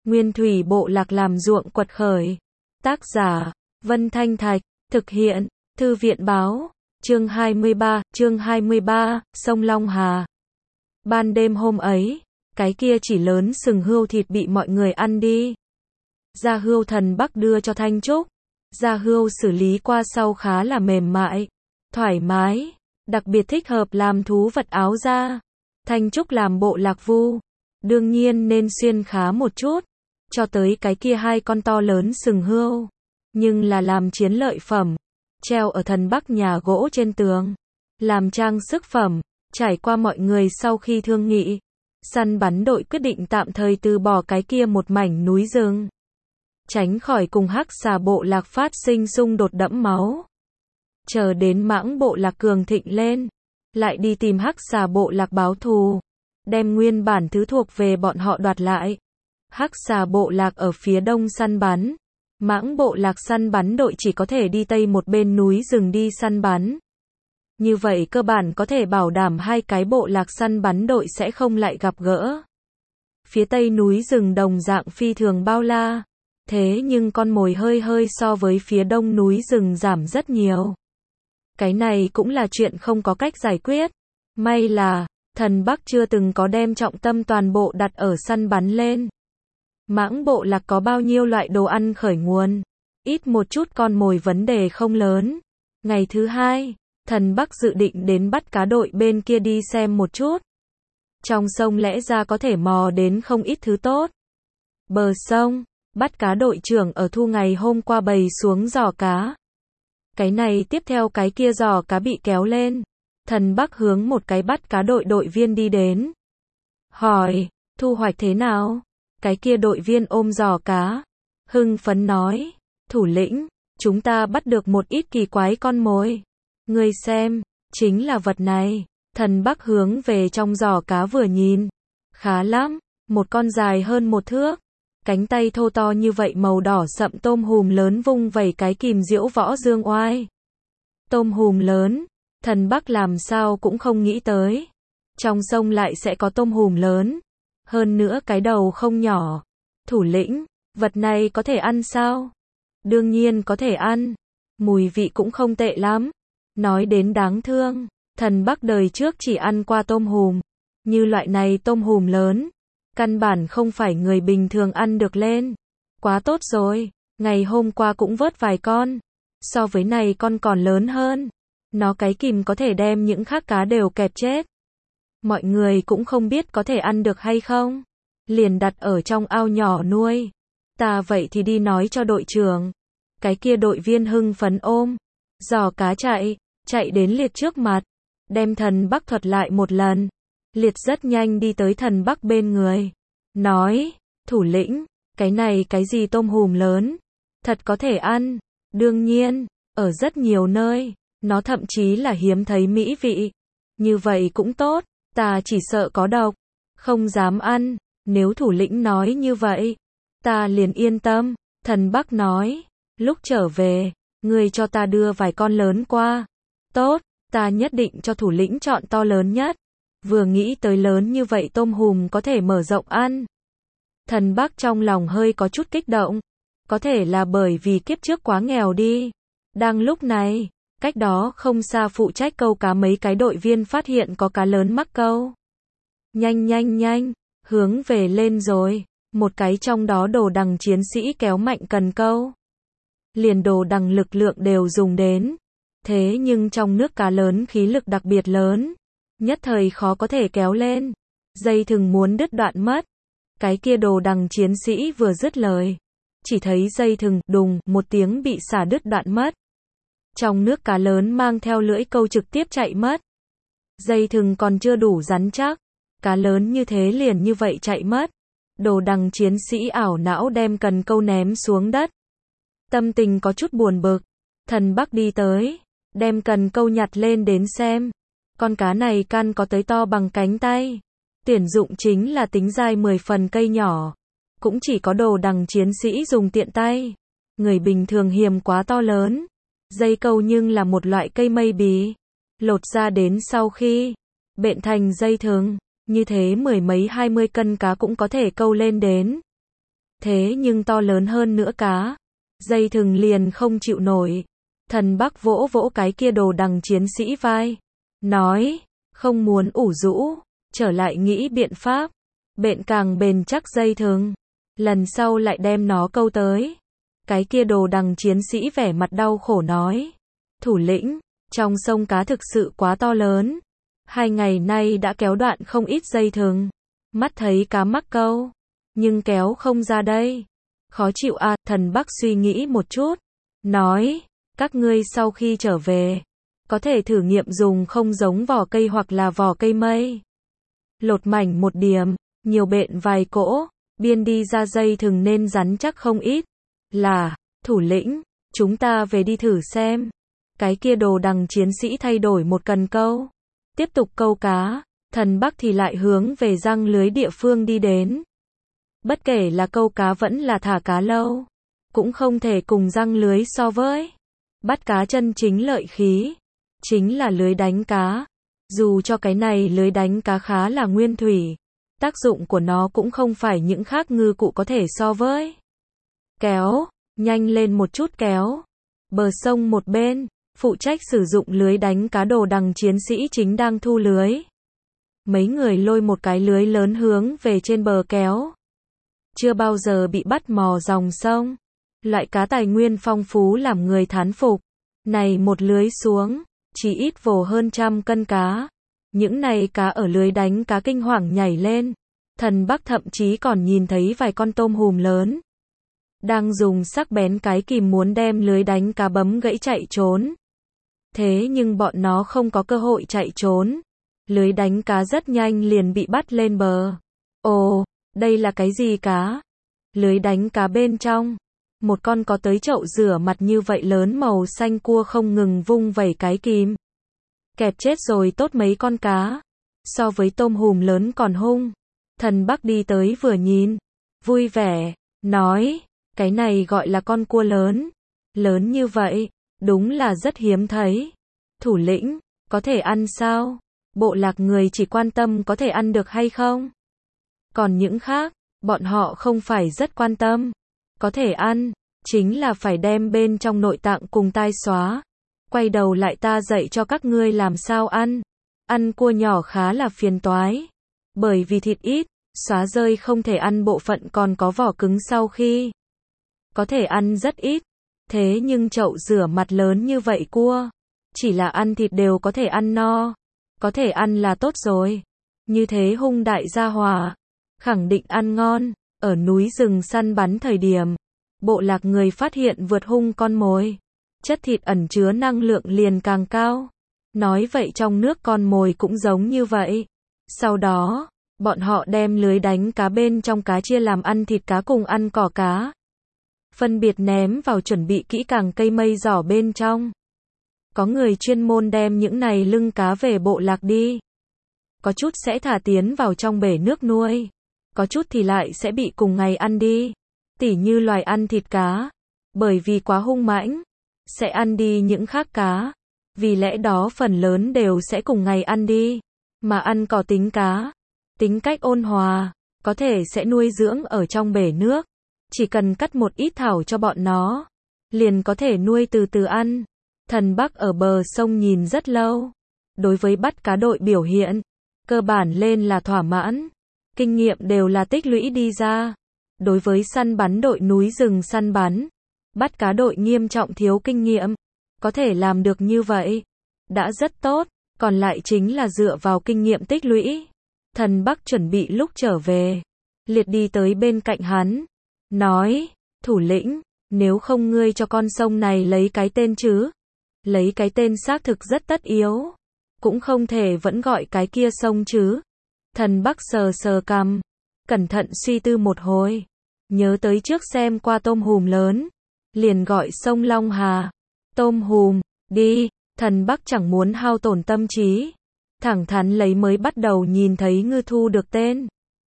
Nguyên thủy bộ lạc làm ruộng quật khởi. Tác giả, Vân Thanh Thạch, thực hiện, Thư viện báo, chương 23, sông Long Hà. Ban đêm hôm ấy, cái kia chỉ lớn sừng hươu thịt bị mọi người ăn đi. Da hươu Thần Bắc đưa cho Thanh Trúc. Da hươu xử lý qua sau khá là mềm mại, thoải mái, đặc biệt thích hợp làm thú vật áo da. Thanh Trúc làm bộ lạc vu, đương nhiên nên xuyên khá một chút, cho tới cái kia hai con to lớn sừng hươu, nhưng là làm chiến lợi phẩm, treo ở Thần Bắc nhà gỗ trên tường, làm trang sức phẩm. Trải qua mọi người sau khi thương nghị, săn bắn đội quyết định tạm thời từ bỏ cái kia một mảnh núi rừng, tránh khỏi cùng hắc xà bộ lạc phát sinh xung đột đẫm máu. Chờ đến mãng bộ lạc cường thịnh lên, lại đi tìm hắc xà bộ lạc báo thù, đem nguyên bản thứ thuộc về bọn họ đoạt lại. Hắc xà bộ lạc ở phía đông săn bắn, mãng bộ lạc săn bắn đội chỉ có thể đi tây một bên núi rừng đi săn bắn. Như vậy cơ bản có thể bảo đảm hai cái bộ lạc săn bắn đội sẽ không lại gặp gỡ. Phía tây núi rừng đồng dạng phi thường bao la, thế nhưng con mồi hơi so với phía đông núi rừng giảm rất nhiều. Cái này cũng là chuyện không có cách giải quyết. May là, Thần Bắc chưa từng có đem trọng tâm toàn bộ đặt ở săn bắn lên. Mãng bộ lạc có bao nhiêu loại đồ ăn khởi nguồn, ít một chút con mồi vấn đề không lớn. Ngày thứ hai, Thần Bắc dự định đến bắt cá đội bên kia đi xem một chút. Trong sông lẽ ra có thể mò đến không ít thứ tốt. Bờ sông, bắt cá đội trưởng ở thu ngày hôm qua bày xuống giỏ cá. Cái này tiếp theo cái kia giỏ cá bị kéo lên. Thần Bắc hướng một cái bắt cá đội đội viên đi đến. Hỏi, thu hoạch thế nào? Cái kia đội viên ôm giỏ cá, hưng phấn nói, thủ lĩnh, chúng ta bắt được một ít kỳ quái con mồi. Ngươi xem, chính là vật này. Thần Bắc hướng về trong giỏ cá vừa nhìn. Khá lắm, một con dài hơn 1 thước. Cánh tay thô to như vậy màu đỏ sậm tôm hùm lớn vung vẩy cái kìm diễu võ dương oai. Tôm hùm lớn, Thần Bắc làm sao cũng không nghĩ tới. Trong sông lại sẽ có tôm hùm lớn. Hơn nữa cái đầu không nhỏ. Thủ lĩnh, vật này có thể ăn sao? Đương nhiên có thể ăn. Mùi vị cũng không tệ lắm. Nói đến đáng thương, Thần Bắc đời trước chỉ ăn qua tôm hùm. Như loại này tôm hùm lớn, căn bản không phải người bình thường ăn được lên. Quá tốt rồi, ngày hôm qua cũng vớt vài con. So với này con còn lớn hơn. Nó cái kìm có thể đem những khác cá đều kẹp chết. Mọi người cũng không biết có thể ăn được hay không. Liền đặt ở trong ao nhỏ nuôi. Ta vậy thì đi nói cho đội trưởng. Cái kia đội viên hưng phấn ôm giỏ cá chạy đến Liệt trước mặt, đem Thần Bắc thuật lại một lần. Liệt rất nhanh đi tới Thần Bắc bên người, nói, thủ lĩnh, cái này cái gì tôm hùm lớn, thật có thể ăn. Đương nhiên, ở rất nhiều nơi, nó thậm chí là hiếm thấy mỹ vị. Như vậy cũng tốt, ta chỉ sợ có độc, không dám ăn. Nếu thủ lĩnh nói như vậy, ta liền yên tâm. Thần Bắc nói, lúc trở về, ngươi cho ta đưa vài con lớn qua. Tốt, ta nhất định cho thủ lĩnh chọn to lớn nhất. Vừa nghĩ tới lớn như vậy tôm hùm có thể mở rộng ăn. Thần Bắc trong lòng hơi có chút kích động. Có thể là bởi vì kiếp trước quá nghèo đi. Đang lúc này, cách đó không xa phụ trách câu cá mấy cái đội viên phát hiện có cá lớn mắc câu. Nhanh, hướng về lên rồi. Một cái trong đó đồ đằng chiến sĩ kéo mạnh cần câu. Liền đồ đằng lực lượng đều dùng đến. Thế nhưng trong nước cá lớn khí lực đặc biệt lớn. Nhất thời khó có thể kéo lên. Dây thừng muốn đứt đoạn mất. Cái kia đồ đằng chiến sĩ vừa dứt lời. Chỉ thấy dây thừng đùng một tiếng bị xả đứt đoạn mất. Trong nước cá lớn mang theo lưỡi câu trực tiếp chạy mất. Dây thừng còn chưa đủ rắn chắc. Cá lớn như thế liền như vậy chạy mất. Đồ đằng chiến sĩ ảo não đem cần câu ném xuống đất. Tâm tình có chút buồn bực. Thần Bắc đi tới, đem cần câu nhặt lên đến xem. Con cá này căn có tới to bằng cánh tay. Tuyển dụng chính là tính dai 10 phần cây nhỏ. Cũng chỉ có đồ đằng chiến sĩ dùng tiện tay. Người bình thường hiềm quá to lớn. Dây câu nhưng là một loại cây mây bì. Lột ra đến sau khi bện thành dây thừng. Như thế 10 mấy 20 cân cá cũng có thể câu lên đến. thế nhưng to lớn hơn nữa cá. Dây thừng liền không chịu nổi. Thần Bắc vỗ vỗ cái kia đồ đằng chiến sĩ vai. Nói, không muốn ủ rũ, trở lại nghĩ biện pháp. Bện càng bền chắc dây thừng. Lần sau lại đem nó câu tới. Cái kia đồ đằng chiến sĩ vẻ mặt đau khổ nói. Thủ lĩnh, trong sông cá thực sự quá to lớn. 2 ngày nay đã kéo đoạn không ít dây thừng. Mắt thấy cá mắc câu, nhưng kéo không ra đây. Khó chịu à, Thần Bắc suy nghĩ một chút. Nói, các ngươi sau khi trở về, có thể thử nghiệm dùng không giống vỏ cây hoặc là vỏ cây mây. Lột mảnh một điểm, nhiều bện vài cỗ, biên đi ra dây thừng nên rắn chắc không ít. Là, thủ lĩnh, chúng ta về đi thử xem. Cái kia đồ đằng chiến sĩ thay đổi một cần câu. Tiếp tục câu cá, Thần Bắc thì lại hướng về răng lưới địa phương đi đến. Bất kể là câu cá vẫn là thả cá lâu, cũng không thể cùng răng lưới so với. Bắt cá chân chính lợi khí, chính là lưới đánh cá. Dù cho cái này lưới đánh cá khá là nguyên thủy, tác dụng của nó cũng không phải những khác ngư cụ có thể so với. Kéo, nhanh lên một chút kéo. Bờ sông một bên, phụ trách sử dụng lưới đánh cá đồ đằng chiến sĩ chính đang thu lưới. Mấy người lôi một cái lưới lớn hướng về trên bờ kéo. Chưa bao giờ bị bắt mò dòng sông. Loại cá tài nguyên phong phú làm người thán phục. Này một lưới xuống, chỉ ít vồ hơn 100 cân cá. Những này cá ở lưới đánh cá kinh hoàng nhảy lên. Thần Bắc thậm chí còn nhìn thấy vài con tôm hùm lớn. Đang dùng sắc bén cái kìm muốn đem lưới đánh cá bấm gãy chạy trốn. Thế nhưng bọn nó không có cơ hội chạy trốn. Lưới đánh cá rất nhanh liền bị bắt lên bờ. Ồ, đây là cái gì cá? Lưới đánh cá bên trong. Một con có tới chậu rửa mặt như vậy lớn màu xanh cua không ngừng vung vẩy cái kìm. Kẹp chết rồi tốt mấy con cá. So với tôm hùm lớn còn hung. Thần Bắc đi tới vừa nhìn. Vui vẻ, nói, cái này gọi là con cua lớn. Lớn như vậy, đúng là rất hiếm thấy. Thủ lĩnh, có thể ăn sao? Bộ lạc người chỉ quan tâm có thể ăn được hay không? Còn những khác, bọn họ không phải rất quan tâm. Có thể ăn, chính là phải đem bên trong nội tạng cùng tai xóa. Quay đầu lại ta dạy cho các ngươi làm sao ăn. Ăn cua nhỏ khá là phiền toái. Bởi vì thịt ít, xóa rơi không thể ăn bộ phận còn có vỏ cứng sau khi. Có thể ăn rất ít. Thế nhưng chậu rửa mặt lớn như vậy cua. Chỉ là ăn thịt đều có thể ăn no. Có thể ăn là tốt rồi. Như thế hung đại gia hỏa. Khẳng định ăn ngon. Ở núi rừng săn bắn thời điểm. Bộ lạc người phát hiện vượt hung con mồi. Chất thịt ẩn chứa năng lượng liền càng cao. Nói vậy trong nước con mồi cũng giống như vậy. Sau đó, bọn họ đem lưới đánh cá bên trong cá chia làm ăn thịt cá cùng ăn cỏ cá. Phân biệt ném vào chuẩn bị kỹ càng cây mây giỏ bên trong. Có người chuyên môn đem những này lưng cá về bộ lạc đi. Có chút sẽ thả tiến vào trong bể nước nuôi. Có chút thì lại sẽ bị cùng ngày ăn đi. Tỉ như loài ăn thịt cá. Bởi vì quá hung mãnh, sẽ ăn đi những khác cá. Vì lẽ đó phần lớn đều sẽ cùng ngày ăn đi. Mà ăn cỏ tính cá. Tính cách ôn hòa. Có thể sẽ nuôi dưỡng ở trong bể nước. Chỉ cần cắt một ít thảo cho bọn nó. Liền có thể nuôi từ từ ăn. Thần Bắc ở bờ sông nhìn rất lâu. Đối với bắt cá đội biểu hiện. Cơ bản lên là thỏa mãn. Kinh nghiệm đều là tích lũy đi ra. Đối với săn bắn đội núi rừng săn bắn. Bắt cá đội nghiêm trọng thiếu kinh nghiệm. Có thể làm được như vậy. Đã rất tốt. Còn lại chính là dựa vào kinh nghiệm tích lũy. Thần Bắc chuẩn bị lúc trở về. Liệt đi tới bên cạnh hắn. Nói, thủ lĩnh, nếu không ngươi cho con sông này lấy cái tên chứ. Lấy cái tên xác thực rất tất yếu. Cũng không thể vẫn gọi cái kia sông chứ. Thần Bắc sờ sờ cằm. Cẩn thận suy tư một hồi. Nhớ tới trước xem qua tôm hùm lớn. Liền gọi sông Long Hà. Tôm hùm, đi. Thần Bắc chẳng muốn hao tổn tâm trí. Thẳng thắn lấy mới bắt đầu nhìn thấy ngư thu được tên.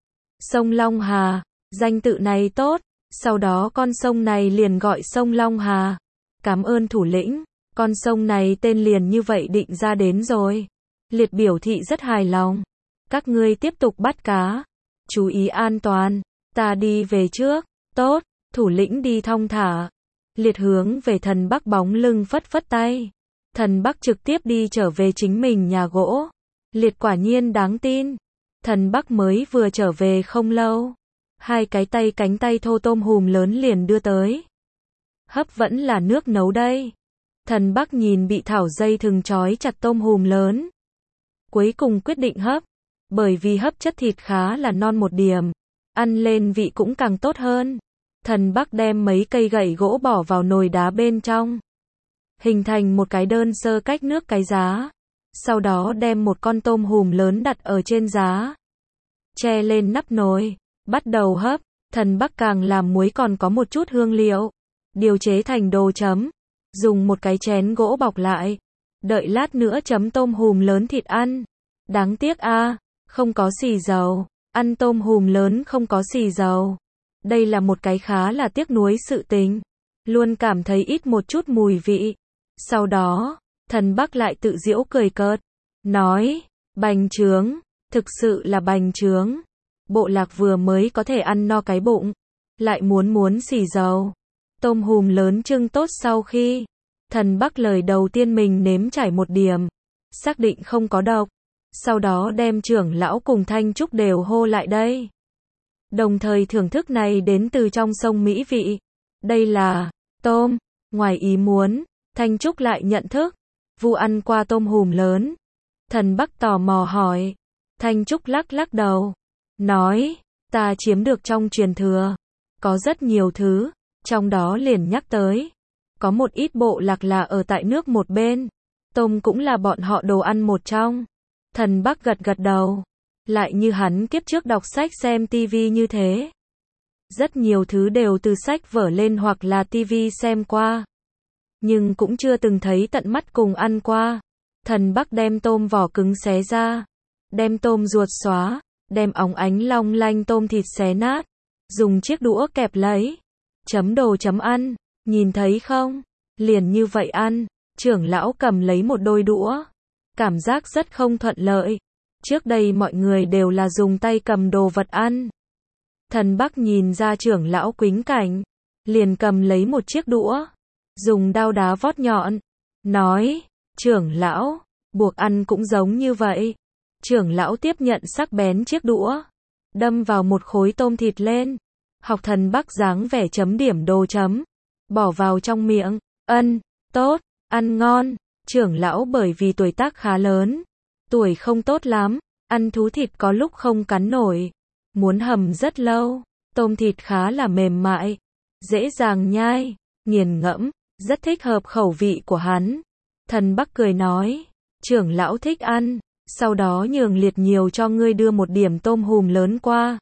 Sông Long Hà, danh tự này tốt. Sau đó con sông này liền gọi sông Long Hà. Cảm ơn thủ lĩnh. Con sông này tên liền như vậy định ra đến rồi. Liệt biểu thị rất hài lòng. Các ngươi tiếp tục bắt cá. Chú ý an toàn. Ta đi về trước. Tốt, thủ lĩnh đi thong thả. Liệt hướng về thần Bắc bóng lưng phất phất tay. Thần Bắc trực tiếp đi trở về chính mình nhà gỗ. Liệt quả nhiên đáng tin. Thần Bắc mới vừa trở về không lâu. Hai cái tay cánh tay thô tôm hùm lớn liền đưa tới. Hấp vẫn là nước nấu đây. Thần Bắc nhìn bị thảo dây thừng trói chặt tôm hùm lớn. Cuối cùng quyết định hấp. Bởi vì hấp chất thịt khá là non một điểm. Ăn lên vị cũng càng tốt hơn. Thần Bắc đem mấy cây gậy gỗ bỏ vào nồi đá bên trong. Hình thành một cái đơn sơ cách nước cái giá. Sau đó đem một con tôm hùm lớn đặt ở trên giá. Che lên nắp nồi. Bắt đầu hấp. Thần Bắc càng làm muối còn có một chút hương liệu. Điều chế thành đồ chấm. Dùng một cái chén gỗ bọc lại. Đợi lát nữa chấm tôm hùm lớn thịt ăn. Đáng tiếc a, không có xì dầu. Ăn tôm hùm lớn không có xì dầu. Đây là một cái khá là tiếc nuối sự tình. Luôn cảm thấy ít một chút mùi vị. Sau đó, thần Bắc lại tự giễu cười cợt. Nói, bành trướng, thực sự là bành trướng. Bộ lạc vừa mới có thể ăn no cái bụng. Lại muốn xì dầu. Tôm hùm lớn trưng tốt sau khi. Thần Bắc lời đầu tiên mình nếm trải một điểm. Xác định không có độc. Sau đó đem trưởng lão cùng Thanh Trúc đều hô lại đây. Đồng thời thưởng thức này đến từ trong sông mỹ vị. Đây là tôm. Ngoài ý muốn, Thanh Trúc lại nhận thức. Vu ăn qua tôm hùm lớn. Thần Bắc tò mò hỏi. Thanh Trúc lắc lắc đầu. Nói, ta chiếm được trong truyền thừa. Có rất nhiều thứ. Trong đó liền nhắc tới. Có một ít bộ lạc là ở tại nước một bên. Tôm cũng là bọn họ đồ ăn một trong. Thần Bắc gật gật đầu. Lại như hắn kiếp trước đọc sách xem tivi như thế. Rất nhiều thứ đều từ sách vở lên hoặc là tivi xem qua. Nhưng cũng chưa từng thấy tận mắt cùng ăn qua. Thần Bắc đem tôm vỏ cứng xé ra. Đem tôm ruột xóa. Đem óng ánh long lanh tôm thịt xé nát. Dùng chiếc đũa kẹp lấy. Chấm đồ chấm ăn. Nhìn thấy không? Liền như vậy ăn. Trưởng lão cầm lấy một đôi đũa. Cảm giác rất không thuận lợi. Trước đây mọi người đều là dùng tay cầm đồ vật ăn. Thần Bắc nhìn ra trưởng lão quính cảnh. Liền cầm lấy một chiếc đũa. Dùng đao đá vót nhọn. Nói, trưởng lão, buộc ăn cũng giống như vậy. Trưởng lão tiếp nhận sắc bén chiếc đũa. Đâm vào một khối tôm thịt lên. Học Thần Bắc dáng vẻ chấm điểm đồ chấm. Bỏ vào trong miệng. Tốt, ăn ngon. Trưởng lão bởi vì tuổi tác khá lớn. Tuổi không tốt lắm. Ăn thú thịt có lúc không cắn nổi. Muốn hầm rất lâu. Tôm thịt khá là mềm mại. Dễ dàng nhai. Nghiền ngẫm. Rất thích hợp khẩu vị của hắn. Thần Bắc cười nói. Trưởng lão thích ăn. Sau đó nhường Liệt nhiều cho ngươi đưa một điểm tôm hùm lớn qua.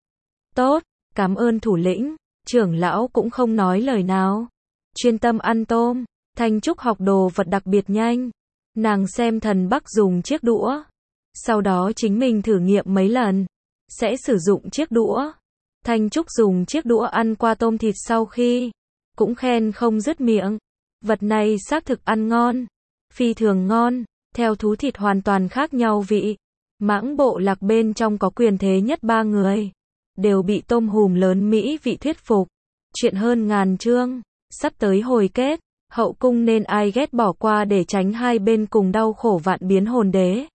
Tốt. Cảm ơn thủ lĩnh. Trưởng lão cũng không nói lời nào. Chuyên tâm ăn tôm. Thanh Trúc học đồ vật đặc biệt nhanh. Nàng xem Thần Bắc dùng chiếc đũa. Sau đó chính mình thử nghiệm mấy lần. Sẽ sử dụng chiếc đũa. Thanh Trúc dùng chiếc đũa ăn qua tôm thịt sau khi. Cũng khen không dứt miệng. Vật này xác thực ăn ngon. Phi thường ngon. Theo thú thịt hoàn toàn khác nhau vị. Mãng bộ lạc bên trong có quyền thế nhất 3 người. Đều bị tôm hùm lớn mỹ vị thuyết phục. Chuyện hơn ngàn chương. Sắp tới hồi kết. Hậu cung nên ai ghét bỏ qua để tránh hai bên cùng đau khổ vạn biến hồn đế.